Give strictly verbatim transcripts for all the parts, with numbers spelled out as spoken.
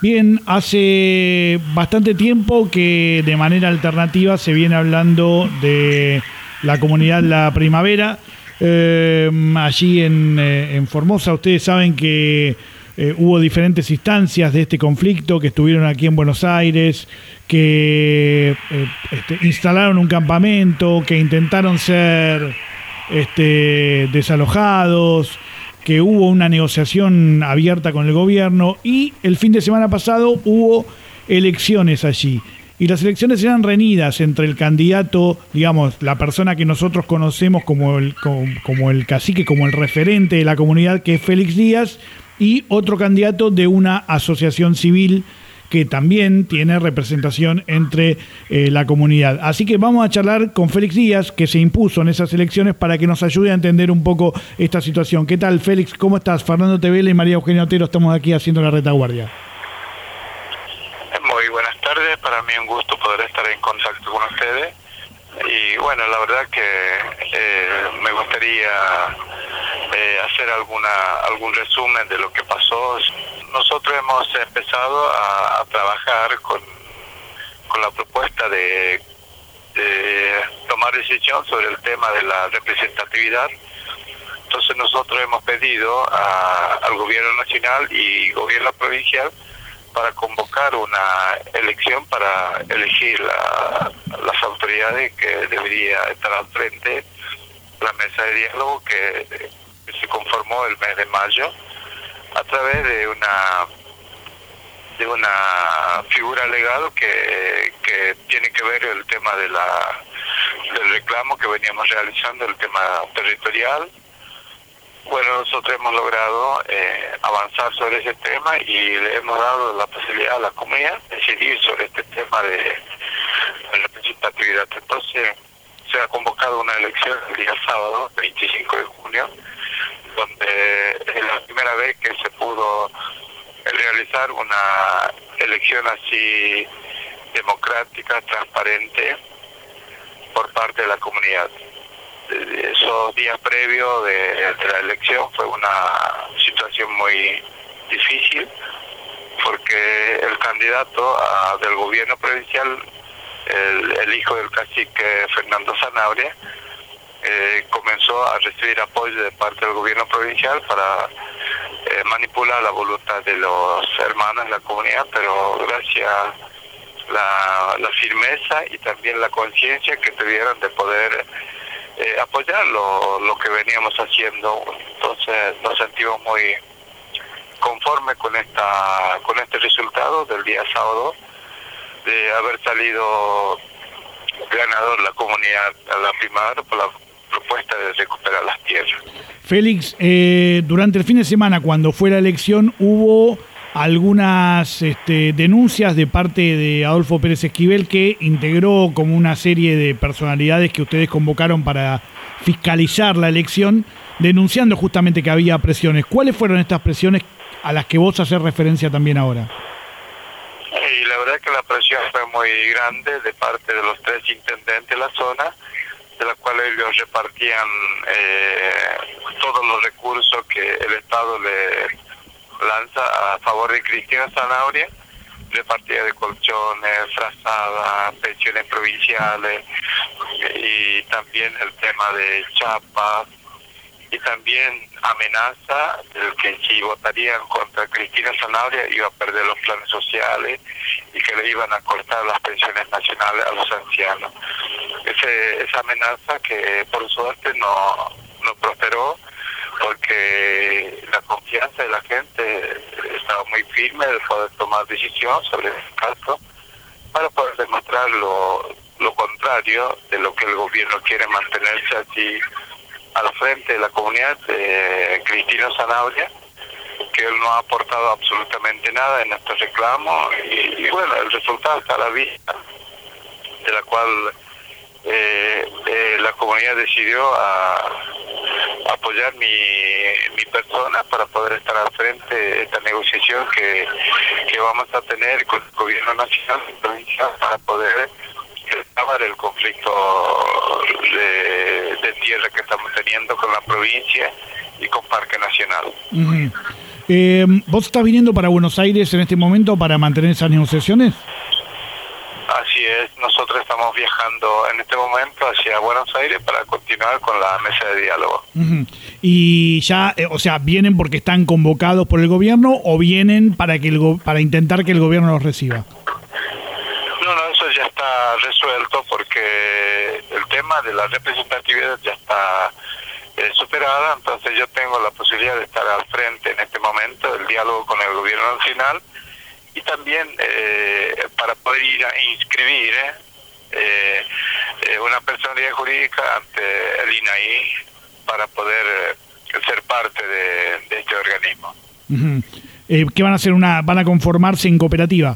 Bien, hace bastante tiempo que de manera alternativa se viene hablando de la comunidad La Primavera, eh, allí en, eh, en Formosa. Ustedes saben que eh, hubo diferentes instancias de este conflicto, que estuvieron aquí en Buenos Aires, que eh, este, instalaron un campamento, que intentaron ser este, desalojados, que hubo una negociación abierta con el gobierno y el fin de semana pasado hubo elecciones allí. Y las elecciones eran reñidas entre el candidato, digamos, la persona que nosotros conocemos como el, como, como el cacique, como el referente de la comunidad, que es Félix Díaz, y otro candidato de una asociación civil que también tiene representación entre eh, la comunidad. Así que vamos a charlar con Félix Díaz, que se impuso en esas elecciones, para que nos ayude a entender un poco esta situación. ¿Qué tal, Félix? ¿Cómo estás? Fernando Tevela y María Eugenia Otero estamos aquí haciendo la retaguardia. Muy buenas tardes, para mí un gusto poder estar en contacto con ustedes. Y bueno, la verdad que eh, me gustaría eh, hacer alguna algún resumen de lo que pasó. Nosotros hemos empezado a, a trabajar con, con la propuesta de, de tomar decisión sobre el tema de la representatividad. Entonces nosotros hemos pedido a, al gobierno nacional y gobierno provincial para convocar una elección para elegir la, las autoridades que debería estar al frente de la mesa de diálogo que, que se conformó el mes de mayo a través de una de una figura legal que, que tiene que ver el tema de la del reclamo que veníamos realizando, el tema territorial. Bueno, nosotros hemos logrado eh, avanzar sobre ese tema y le hemos dado la posibilidad a la comunidad de decidir sobre este tema de, de representatividad. Entonces, se ha convocado una elección el día sábado, veinticinco de junio, donde es la primera vez que se pudo realizar una elección así democrática, transparente, por parte de la comunidad. Esos días previos de, de la elección fue una situación muy difícil, porque el candidato a, del gobierno provincial, el, el hijo del cacique Fernando Sanabria, eh, comenzó a recibir apoyo de parte del gobierno provincial para eh, manipular la voluntad de los hermanos de la comunidad, pero gracias a la, la firmeza y también la conciencia que tuvieron de poder Eh, apoyar lo, lo que veníamos haciendo. Entonces nos sentimos muy conformes con esta con este resultado del día sábado, de haber salido ganador la comunidad a La Primavera por la propuesta de recuperar las tierras. Félix, eh, durante el fin de semana, cuando fue la elección, hubo algunas este, denuncias de parte de Adolfo Pérez Esquivel, que integró como una serie de personalidades que ustedes convocaron para fiscalizar la elección, denunciando justamente que había presiones. ¿Cuáles fueron estas presiones a las que vos haces referencia también ahora? Y la verdad es que la presión fue muy grande de parte de los tres intendentes de la zona, de la cual ellos repartían eh, todos los recursos que el Estado le lanza a favor de Cristina Sanabria, repartida de colchones, frazadas, pensiones provinciales, y también el tema de chapas, y también amenaza de que si votarían contra Cristina Sanabria iba a perder los planes sociales y que le iban a cortar las pensiones nacionales a los ancianos. Ese, esa amenaza que por suerte no, no prosperó, porque la confianza de la gente estaba muy firme de poder tomar decisión sobre el caso para poder demostrar lo, lo contrario de lo que el gobierno quiere, mantenerse así al frente de la comunidad de Cristina Sanabria, que él no ha aportado absolutamente nada en este reclamo, y, y bueno, el resultado está a la vista, de la cual eh, eh, la comunidad decidió a apoyar mi, mi persona para poder estar al frente de esta negociación que, que vamos a tener con el gobierno nacional y provincial para poder acabar el conflicto de, de tierra que estamos teniendo con la provincia y con Parque Nacional. Uh-huh. Eh, ¿Vos estás viniendo para Buenos Aires en este momento para mantener esas negociaciones? Así es, nosotros estamos viajando en este momento hacia Buenos Aires para continuar con la mesa de diálogo. Uh-huh. Y ya, eh, o sea, ¿vienen porque están convocados por el gobierno o vienen para que el go- para intentar que el gobierno los reciba? No, no, eso ya está resuelto porque el tema de la representatividad ya está eh, superada, entonces yo tengo la posibilidad de estar al frente en este momento del diálogo con el gobierno nacional y también eh, para poder ir a inscribir eh, eh, una personalidad jurídica ante el I N A I para poder eh, ser parte de, de este organismo. Uh-huh. Eh, ¿Qué van a hacer? Una, ¿Van a conformarse en cooperativa?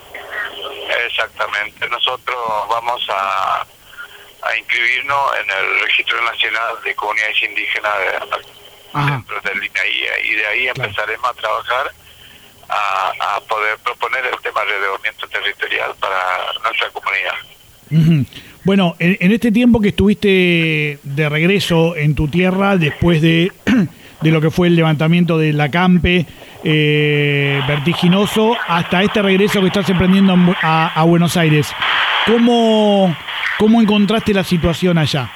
Exactamente. Nosotros vamos a, a inscribirnos en el Registro Nacional de Comunidades Indígenas de, dentro del I N A I y de ahí claro. empezaremos a trabajar a, a poder proponer el tema de ordenamiento territorial para nuestra comunidad. Uh-huh. Bueno, en, en este tiempo que estuviste de regreso en tu tierra después de, de lo que fue el levantamiento de la Campe, eh, vertiginoso, hasta este regreso que estás emprendiendo a, a Buenos Aires, ¿cómo, cómo encontraste la situación allá?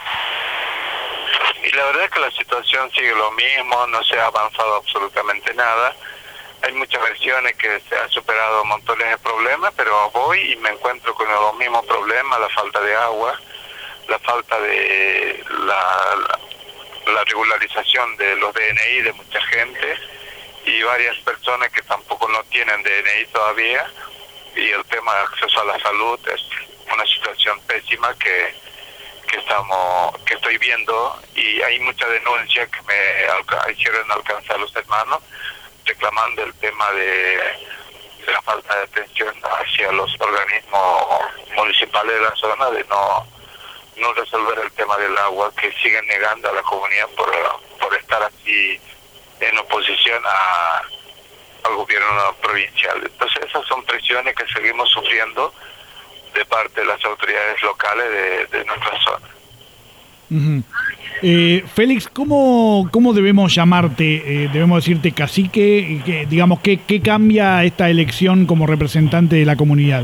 Y la verdad es que la situación sigue lo mismo, no se ha avanzado absolutamente nada. Hay muchas versiones que se han superado montones de problemas, pero voy y me encuentro con los mismos problemas, la falta de agua, la falta de la, la, la regularización de los D N I de mucha gente y varias personas que tampoco no tienen D N I todavía, y el tema de acceso a la salud es una situación pésima que, que estamos que estoy viendo, y hay mucha denuncia que me alca- hicieron alcanzar los hermanos reclamando el tema de, de la falta de atención hacia los organismos municipales de la zona, de no no resolver el tema del agua, que siguen negando a la comunidad por, por estar así en oposición a, al gobierno provincial. Entonces esas son presiones que seguimos sufriendo de parte de las autoridades locales de, de nuestra zona. Uh-huh. Eh, Félix, ¿cómo, cómo debemos llamarte? Eh, ¿Debemos decirte cacique? ¿Qué, digamos, ¿qué, ¿Qué cambia esta elección como representante de la comunidad?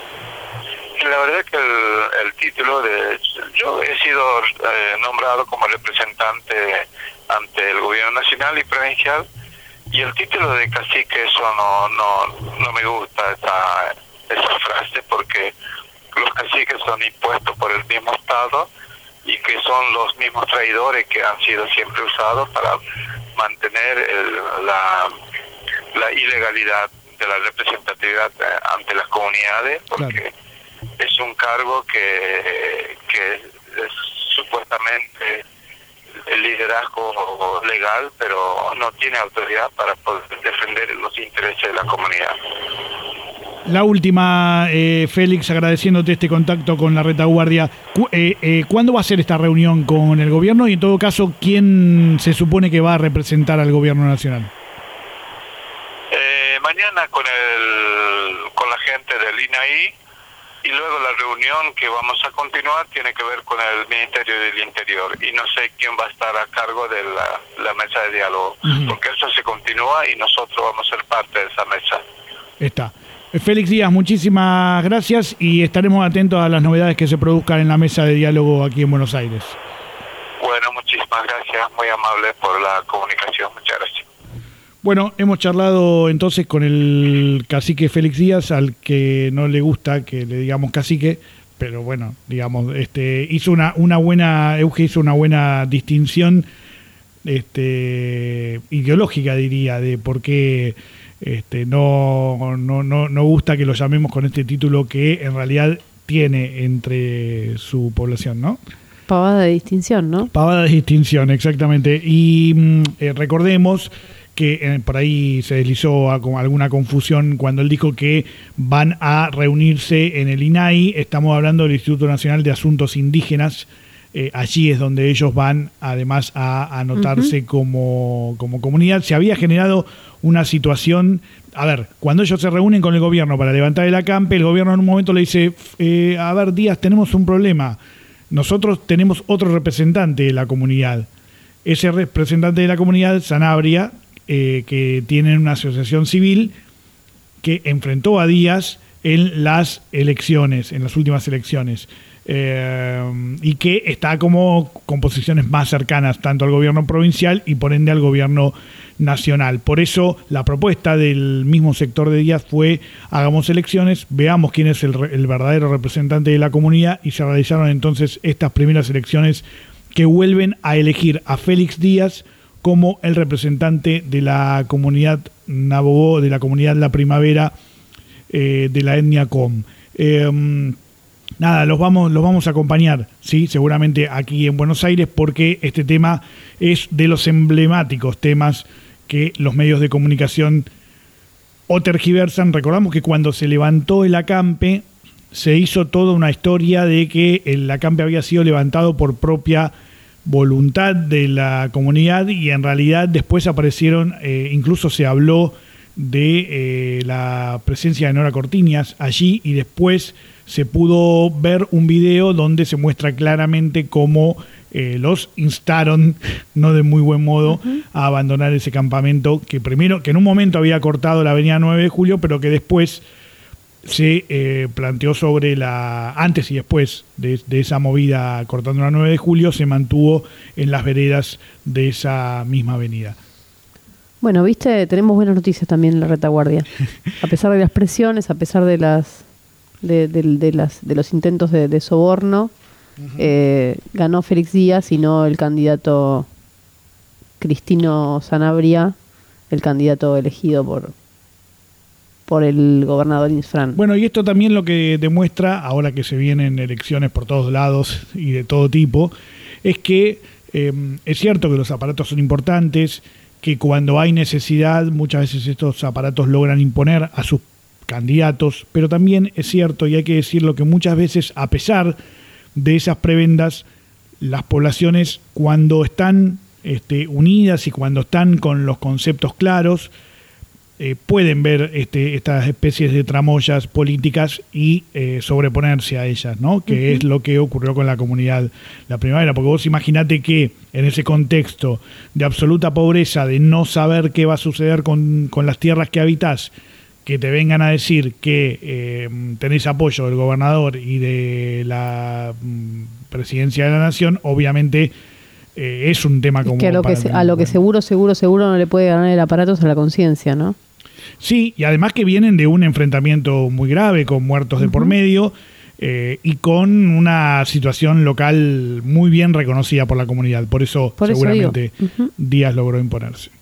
La verdad es que el, el título de... Yo he sido eh, nombrado como representante ante el gobierno nacional y provincial, y el título de cacique, eso no no no me gusta, esa, esa frase, porque los caciques son impuestos por el mismo Estado y que son los mismos traidores que han sido siempre usados para mantener el, la, la ilegalidad de la representatividad ante las comunidades, porque claro. es un cargo que, que es supuestamente el liderazgo legal, pero no tiene autoridad para poder defender los intereses de la comunidad. La última, eh, Félix, agradeciéndote este contacto con la retaguardia. Cu- eh, eh, ¿Cuándo va a ser esta reunión con el gobierno? Y en todo caso, ¿quién se supone que va a representar al gobierno nacional? Eh, mañana con el con la gente del I N A I, y luego la reunión que vamos a continuar tiene que ver con el Ministerio del Interior, y no sé quién va a estar a cargo de la, la mesa de diálogo, uh-huh. porque eso se continúa y nosotros vamos a ser parte de esa mesa. Está. Félix Díaz, muchísimas gracias y estaremos atentos a las novedades que se produzcan en la mesa de diálogo aquí en Buenos Aires. Bueno, muchísimas gracias, muy amable por la comunicación, muchas gracias. Bueno, hemos charlado entonces con el cacique Félix Díaz, al que no le gusta que le digamos cacique, pero bueno, digamos, este hizo una, una buena, Euge hizo una buena distinción este, ideológica, diría, de por qué este, no, no, no, no gusta que lo llamemos con este título que en realidad tiene entre su población, ¿no? Pavada de distinción, ¿no? Pavada de distinción, exactamente. Y eh, recordemos que eh, por ahí se deslizó a, a alguna confusión cuando él dijo que van a reunirse en el I N A I. Estamos hablando del Instituto Nacional de Asuntos Indígenas. Eh, allí es donde ellos van, además, a anotarse uh-huh. como, como comunidad. Se había generado una situación... A ver, cuando ellos se reúnen con el gobierno para levantar el acampe, el gobierno en un momento le dice, eh, a ver, Díaz, tenemos un problema. Nosotros tenemos otro representante de la comunidad. Ese representante de la comunidad, Sanabria, eh, que tienen una asociación civil que enfrentó a Díaz en las elecciones, en las últimas elecciones, eh, y que está como con posiciones más cercanas tanto al gobierno provincial y por ende al gobierno nacional. Por eso la propuesta del mismo sector de Díaz fue: hagamos elecciones, veamos quién es el, el verdadero representante de la comunidad, y se realizaron entonces estas primeras elecciones que vuelven a elegir a Félix Díaz como el representante de la comunidad Nabogó, de la comunidad La Primavera, eh, de la etnia Com. Eh, nada, los vamos, los vamos a acompañar, ¿sí? Seguramente aquí en Buenos Aires, porque este tema es de los emblemáticos temas que los medios de comunicación o tergiversan. Recordamos que cuando se levantó el acampe, se hizo toda una historia de que el acampe había sido levantado por propia voluntad de la comunidad, y en realidad después aparecieron, eh, incluso se habló de eh, la presencia de Nora Cortiñas allí, y después se pudo ver un video donde se muestra claramente cómo eh, los instaron, no de muy buen modo, uh-huh. a abandonar ese campamento que primero, que en un momento había cortado la avenida nueve de julio, pero que después se eh, planteó sobre la, antes y después de, de esa movida cortando la nueve de julio, se mantuvo en las veredas de esa misma avenida. Bueno, viste, tenemos buenas noticias también en la retaguardia. A pesar de las presiones, a pesar de las de, de, de las de los intentos de, de soborno, uh-huh. eh, ganó Félix Díaz y no el candidato Cristino Sanabria, el candidato elegido por por el gobernador Insfrán. Bueno, y esto también lo que demuestra, ahora que se vienen elecciones por todos lados y de todo tipo, es que eh, es cierto que los aparatos son importantes, que cuando hay necesidad muchas veces estos aparatos logran imponer a sus candidatos, pero también es cierto, y hay que decirlo, que muchas veces, a pesar de esas prebendas, las poblaciones, cuando están este, unidas y cuando están con los conceptos claros, Eh, pueden ver este, estas especies de tramoyas políticas y eh, sobreponerse a ellas, ¿no? Que uh-huh. es lo que ocurrió con la comunidad La Primavera, porque vos imaginate que en ese contexto de absoluta pobreza, de no saber qué va a suceder con, con las tierras que habitás, que te vengan a decir que eh, tenés apoyo del gobernador y de la mm, presidencia de la nación, obviamente eh, es un tema como... Es que a lo que, se, a lo que seguro, seguro, seguro no le puede ganar el aparato es a la conciencia, ¿no? Sí, y además que vienen de un enfrentamiento muy grave, con muertos de uh-huh. por medio, eh, y con una situación local muy bien reconocida por la comunidad. Por eso, por seguramente, eso uh-huh. Díaz logró imponerse.